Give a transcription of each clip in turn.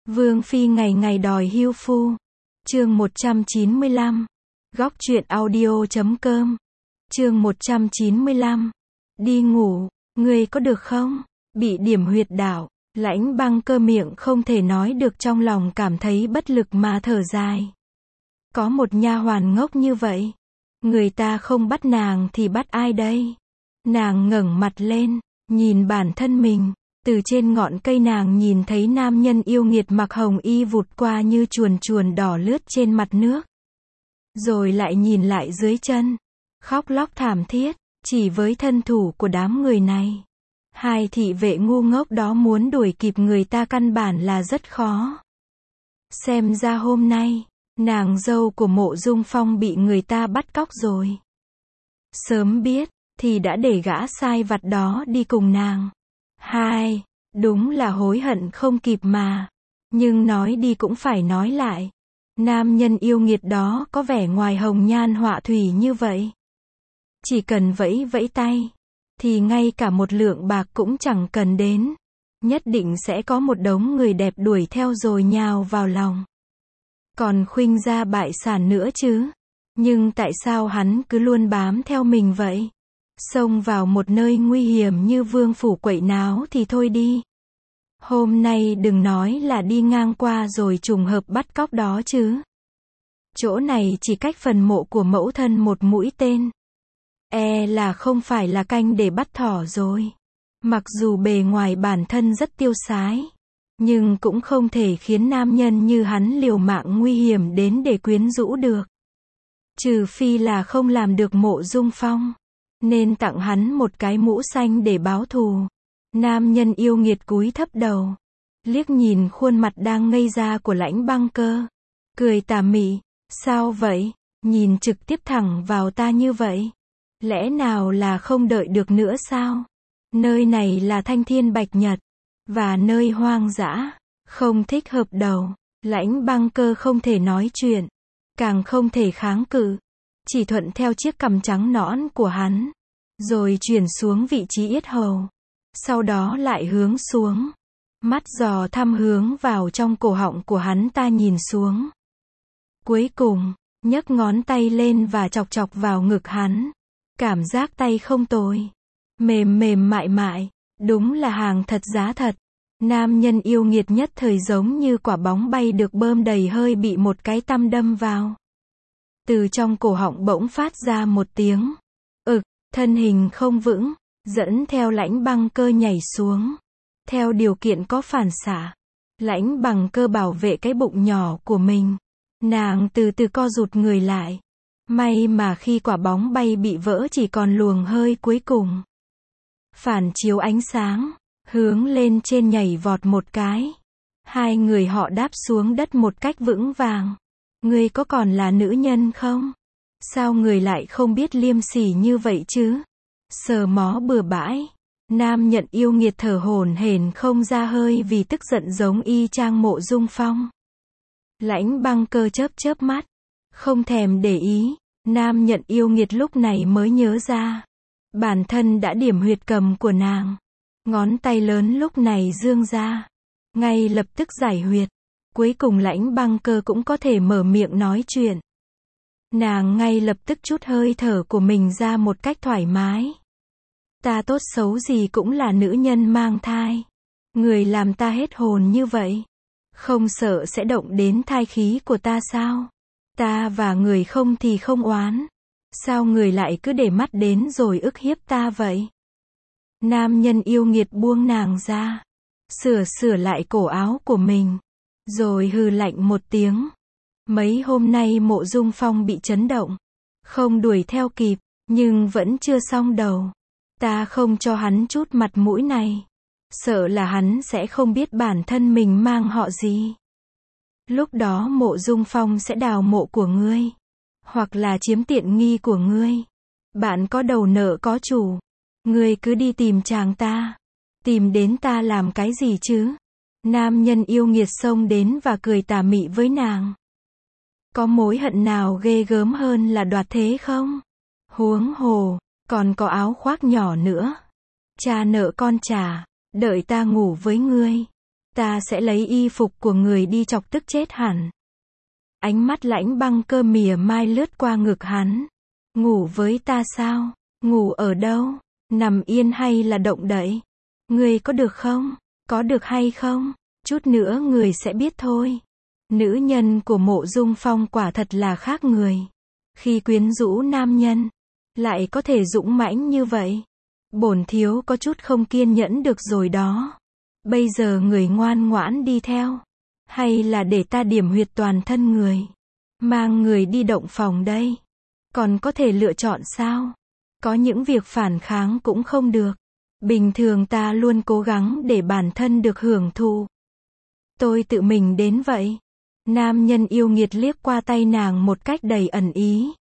Vương phi ngày ngày đòi hưu phu. Chương 195. Góc truyện audio.com. Chương 195. Đi ngủ, ngươi có được không? Bị điểm huyệt đạo, Lãnh Băng Cơ miệng không thể nói được, trong lòng cảm thấy bất lực mà thở dài. Có một nha hoàn ngốc như vậy, người ta không bắt nàng thì bắt ai đây? Nàng ngẩng mặt lên, nhìn bản thân mình. Từ trên ngọn cây nàng nhìn thấy nam nhân yêu nghiệt mặc hồng y vụt qua như chuồn chuồn đỏ lướt trên mặt nước. Rồi lại nhìn lại dưới chân, khóc lóc thảm thiết, chỉ với thân thủ của đám người này. Hai thị vệ ngu ngốc đó muốn đuổi kịp người ta căn bản là rất khó. Xem ra hôm nay, nàng dâu của Mộ Dung Phong bị người ta bắt cóc rồi. Sớm biết, thì đã để gã sai vặt đó đi cùng nàng. Hai, đúng là hối hận không kịp mà. Nhưng nói đi cũng phải nói lại. Nam nhân yêu nghiệt đó có vẻ ngoài hồng nhan họa thủy như vậy. Chỉ cần vẫy vẫy tay, thì ngay cả một lượng bạc cũng chẳng cần đến. Nhất định sẽ có một đống người đẹp đuổi theo rồi nhào vào lòng. Còn khuynh gia bại sản nữa chứ. Nhưng tại sao hắn cứ luôn bám theo mình vậy? Xông vào một nơi nguy hiểm như vương phủ quậy náo thì thôi đi. Hôm nay đừng nói là đi ngang qua rồi trùng hợp bắt cóc đó chứ. Chỗ này chỉ cách phần mộ của mẫu thân một mũi tên. Là không phải là canh để bắt thỏ rồi. Mặc dù bề ngoài bản thân rất tiêu sái, nhưng cũng không thể khiến nam nhân như hắn liều mạng nguy hiểm đến để quyến rũ được. Trừ phi là không làm được Mộ Dung Phong, nên tặng hắn một cái mũ xanh để báo thù. Nam nhân yêu nghiệt cúi thấp đầu, liếc nhìn khuôn mặt đang ngây ra của Lãnh Băng Cơ, cười tà mị. Sao vậy? Nhìn trực tiếp thẳng vào ta như vậy? Lẽ nào là không đợi được nữa sao? Nơi này là Thanh Thiên Bạch Nhật, và nơi hoang dã, không thích hợp đầu. Lãnh Băng Cơ không thể nói chuyện, càng không thể kháng cự, chỉ thuận theo chiếc cằm trắng nõn của hắn, rồi chuyển xuống vị trí yết hầu. Sau đó lại hướng xuống, mắt dò thăm hướng vào trong cổ họng của hắn ta nhìn xuống. Cuối cùng, nhấc ngón tay lên và chọc chọc vào ngực hắn. Cảm giác tay không tồi, mềm mềm mại mại, đúng là hàng thật giá thật. Nam nhân yêu nghiệt nhất thời giống như quả bóng bay được bơm đầy hơi bị một cái tăm đâm vào. Từ trong cổ họng bỗng phát ra một tiếng ực, thân hình không vững, dẫn theo Lãnh Băng Cơ nhảy xuống. Theo điều kiện có phản xạ, Lãnh Băng Cơ bảo vệ cái bụng nhỏ của mình. Nàng từ từ co rụt người lại. May mà khi quả bóng bay bị vỡ chỉ còn luồng hơi cuối cùng. Phản chiếu ánh sáng, hướng lên trên nhảy vọt một cái. Hai người họ đáp xuống đất một cách vững vàng. Ngươi có còn là nữ nhân không? Sao người lại không biết liêm sỉ như vậy chứ? Sờ mó bừa bãi. Nam nhận yêu nghiệt thở hổn hển không ra hơi vì tức giận giống y chang Mộ Dung Phong. Lãnh Băng Cơ chớp chớp mắt, không thèm để ý. Nam nhận yêu nghiệt lúc này mới nhớ ra, bản thân đã điểm huyệt cầm của nàng. Ngón tay lớn lúc này dương ra, ngay lập tức giải huyệt. Cuối cùng Lãnh Băng Cơ cũng có thể mở miệng nói chuyện. Nàng ngay lập tức trút hơi thở của mình ra một cách thoải mái. Ta tốt xấu gì cũng là nữ nhân mang thai. Người làm ta hết hồn như vậy, không sợ sẽ động đến thai khí của ta sao? Ta và người không thì không oán. Sao người lại cứ để mắt đến rồi ức hiếp ta vậy? Nam nhân yêu nghiệt buông nàng ra, sửa lại cổ áo của mình, rồi hừ lạnh một tiếng. Mấy hôm nay Mộ Dung Phong bị chấn động, không đuổi theo kịp, nhưng vẫn chưa xong đầu. Ta không cho hắn chút mặt mũi này, sợ là hắn sẽ không biết bản thân mình mang họ gì. Lúc đó Mộ Dung Phong sẽ đào mộ của ngươi, hoặc là chiếm tiện nghi của ngươi. Bạn có đầu nợ có chủ, ngươi cứ đi tìm chàng ta. Tìm đến ta làm cái gì chứ? Nam nhân yêu nghiệt xông đến và cười tà mị với nàng. Có mối hận nào ghê gớm hơn là đoạt thế không? Huống hồ, còn có áo khoác nhỏ nữa. Cha nợ con trả, đợi ta ngủ với ngươi. ta sẽ lấy y phục của người đi chọc tức chết hẳn. Ánh mắt Lãnh Băng Cơ mỉa mai lướt qua ngực hắn. Ngủ với ta sao? Ngủ ở đâu? Nằm yên hay là động đậy? Ngươi có được không? Có được hay không? Chút nữa người sẽ biết thôi. Nữ nhân của Mộ Dung Phong quả thật là khác người. Khi quyến rũ nam nhân, lại có thể dũng mãnh như vậy. Bổn thiếu có chút không kiên nhẫn được rồi đó. Bây giờ người ngoan ngoãn đi theo. Hay là để ta điểm huyệt toàn thân người. Mang người đi động phòng đây. Còn có thể lựa chọn sao? Có những việc phản kháng cũng không được. Bình thường ta luôn cố gắng để bản thân được hưởng thụ. Tôi tự mình đến vậy. Nam nhân yêu nghiệt liếc qua tay nàng một cách đầy ẩn ý.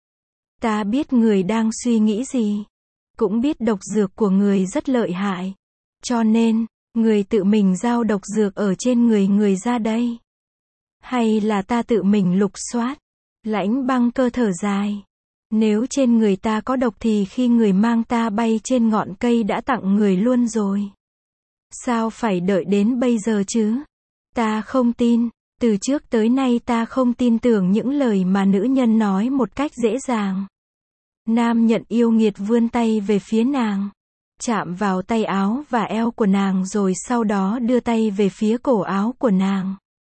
Ta biết người đang suy nghĩ gì. Cũng biết độc dược của người rất lợi hại. Cho nên, người tự mình giao độc dược ở trên người ra đây. Hay là ta tự mình lục soát. Lãnh Băng Cơ thở dài. Nếu trên người ta có độc thì khi người mang ta bay trên ngọn cây đã tặng người luôn rồi. Sao phải đợi đến bây giờ chứ? Ta không tin. Từ trước tới nay ta không tin tưởng những lời mà nữ nhân nói một cách dễ dàng. Nam nhận yêu nghiệt vươn tay về phía nàng. Chạm vào tay áo và eo của nàng rồi sau đó đưa tay về phía cổ áo của nàng.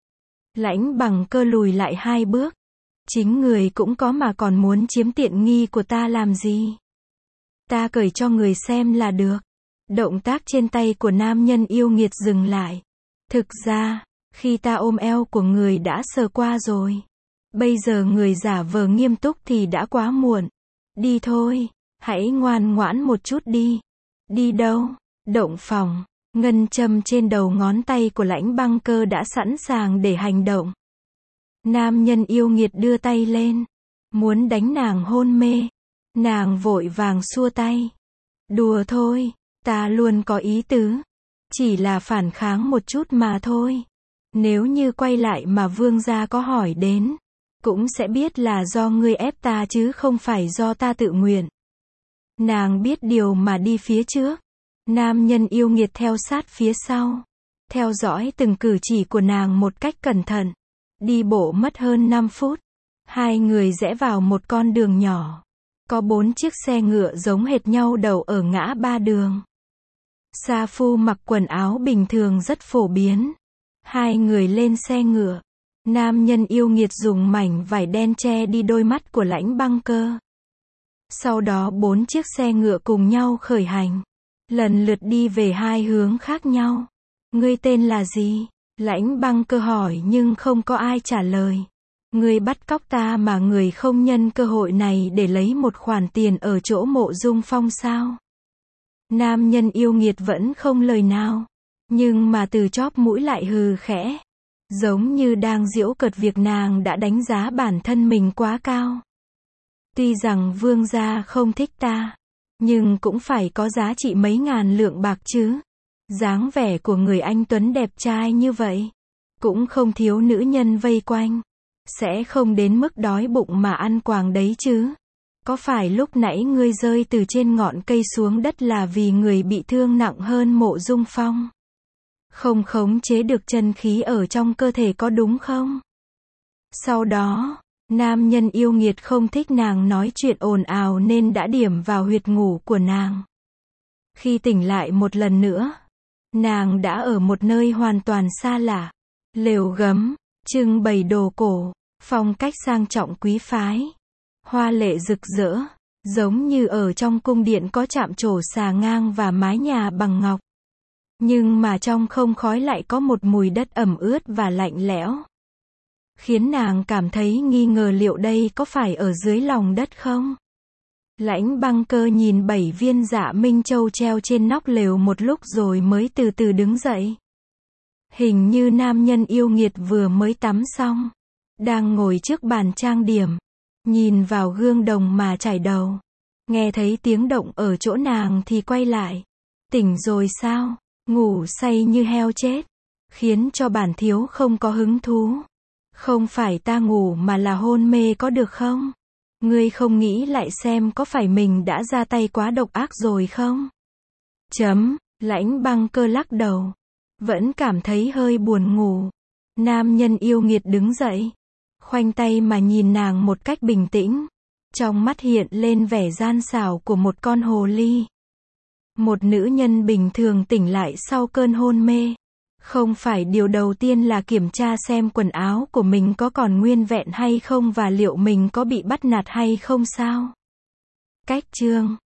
Lãnh Bằng Cơ lùi lại 2 bước. Chính người cũng có mà còn muốn chiếm tiện nghi của ta làm gì? Ta cởi cho người xem là được. Động tác trên tay của nam nhân yêu nghiệt dừng lại. Thực ra, khi ta ôm eo của người đã sờ qua rồi. Bây giờ người giả vờ nghiêm túc thì đã quá muộn. Đi thôi, hãy ngoan ngoãn một chút đi. Đi đâu? Động phòng. Ngân châm trên đầu ngón tay của Lãnh Băng Cơ đã sẵn sàng để hành động. Nam nhân yêu nghiệt đưa tay lên. Muốn đánh nàng hôn mê. Nàng vội vàng xua tay. Đùa thôi, ta luôn có ý tứ. Chỉ là phản kháng một chút mà thôi. Nếu như quay lại mà vương gia có hỏi đến, cũng sẽ biết là do ngươi ép ta chứ không phải do ta tự nguyện. Nàng biết điều mà đi phía trước. Nam nhân yêu nghiệt theo sát phía sau. Theo dõi từng cử chỉ của nàng một cách cẩn thận. Đi bộ mất hơn 5 phút. Hai người rẽ vào một con đường nhỏ. Có 4 chiếc xe ngựa giống hệt nhau đậu ở ngã ba đường. Sa phu mặc quần áo bình thường rất phổ biến. Hai người lên xe ngựa. Nam nhân yêu nghiệt dùng mảnh vải đen che đi đôi mắt của Lãnh Băng Cơ. Sau đó 4 chiếc xe ngựa cùng nhau khởi hành. Lần lượt đi về 2 hướng khác nhau. Ngươi tên là gì? Lãnh Băng Cơ hỏi nhưng không có ai trả lời. Ngươi bắt cóc ta mà người không nhân cơ hội này để lấy một khoản tiền ở chỗ Mộ Dung Phong sao? Nam nhân yêu nghiệt vẫn không lời nào. Nhưng mà từ chóp mũi lại hừ khẽ. Giống như đang giễu cợt việc nàng đã đánh giá bản thân mình quá cao. Tuy rằng vương gia không thích ta, nhưng cũng phải có giá trị mấy ngàn lượng bạc chứ. Dáng vẻ của người anh tuấn đẹp trai như vậy, cũng không thiếu nữ nhân vây quanh. Sẽ không đến mức đói bụng mà ăn quàng đấy chứ. Có phải lúc nãy ngươi rơi từ trên ngọn cây xuống đất là vì người bị thương nặng hơn Mộ Dung Phong? Không khống chế được chân khí ở trong cơ thể có đúng không? Sau đó, nam nhân yêu nghiệt không thích nàng nói chuyện ồn ào nên đã điểm vào huyệt ngủ của nàng. Khi tỉnh lại một lần nữa, nàng đã ở một nơi hoàn toàn xa lạ. Lều gấm, trưng bày đồ cổ, phong cách sang trọng quý phái. Hoa lệ rực rỡ, giống như ở trong cung điện có chạm trổ xà ngang và mái nhà bằng ngọc. Nhưng mà trong không khói lại có một mùi đất ẩm ướt và lạnh lẽo. Khiến nàng cảm thấy nghi ngờ liệu đây có phải ở dưới lòng đất không? Lãnh Băng Cơ nhìn 7 viên Dạ Minh Châu treo trên nóc lều một lúc rồi mới từ từ đứng dậy. Hình như nam nhân yêu nghiệt vừa mới tắm xong. Đang ngồi trước bàn trang điểm. Nhìn vào gương đồng mà chải đầu. Nghe thấy tiếng động ở chỗ nàng thì quay lại. Tỉnh rồi sao? Ngủ say như heo chết. Khiến cho bản thiếu không có hứng thú. Không phải ta ngủ mà là hôn mê có được không? Ngươi không nghĩ lại xem có phải mình đã ra tay quá độc ác rồi không? Lãnh Băng Cơ lắc đầu. Vẫn cảm thấy hơi buồn ngủ. Nam nhân yêu nghiệt đứng dậy. Khoanh tay mà nhìn nàng một cách bình tĩnh. Trong mắt hiện lên vẻ gian xảo của một con hồ ly. Một nữ nhân bình thường tỉnh lại sau cơn hôn mê. Không phải điều đầu tiên là kiểm tra xem quần áo của mình có còn nguyên vẹn hay không và liệu mình có bị bắt nạt hay không sao? Cách chương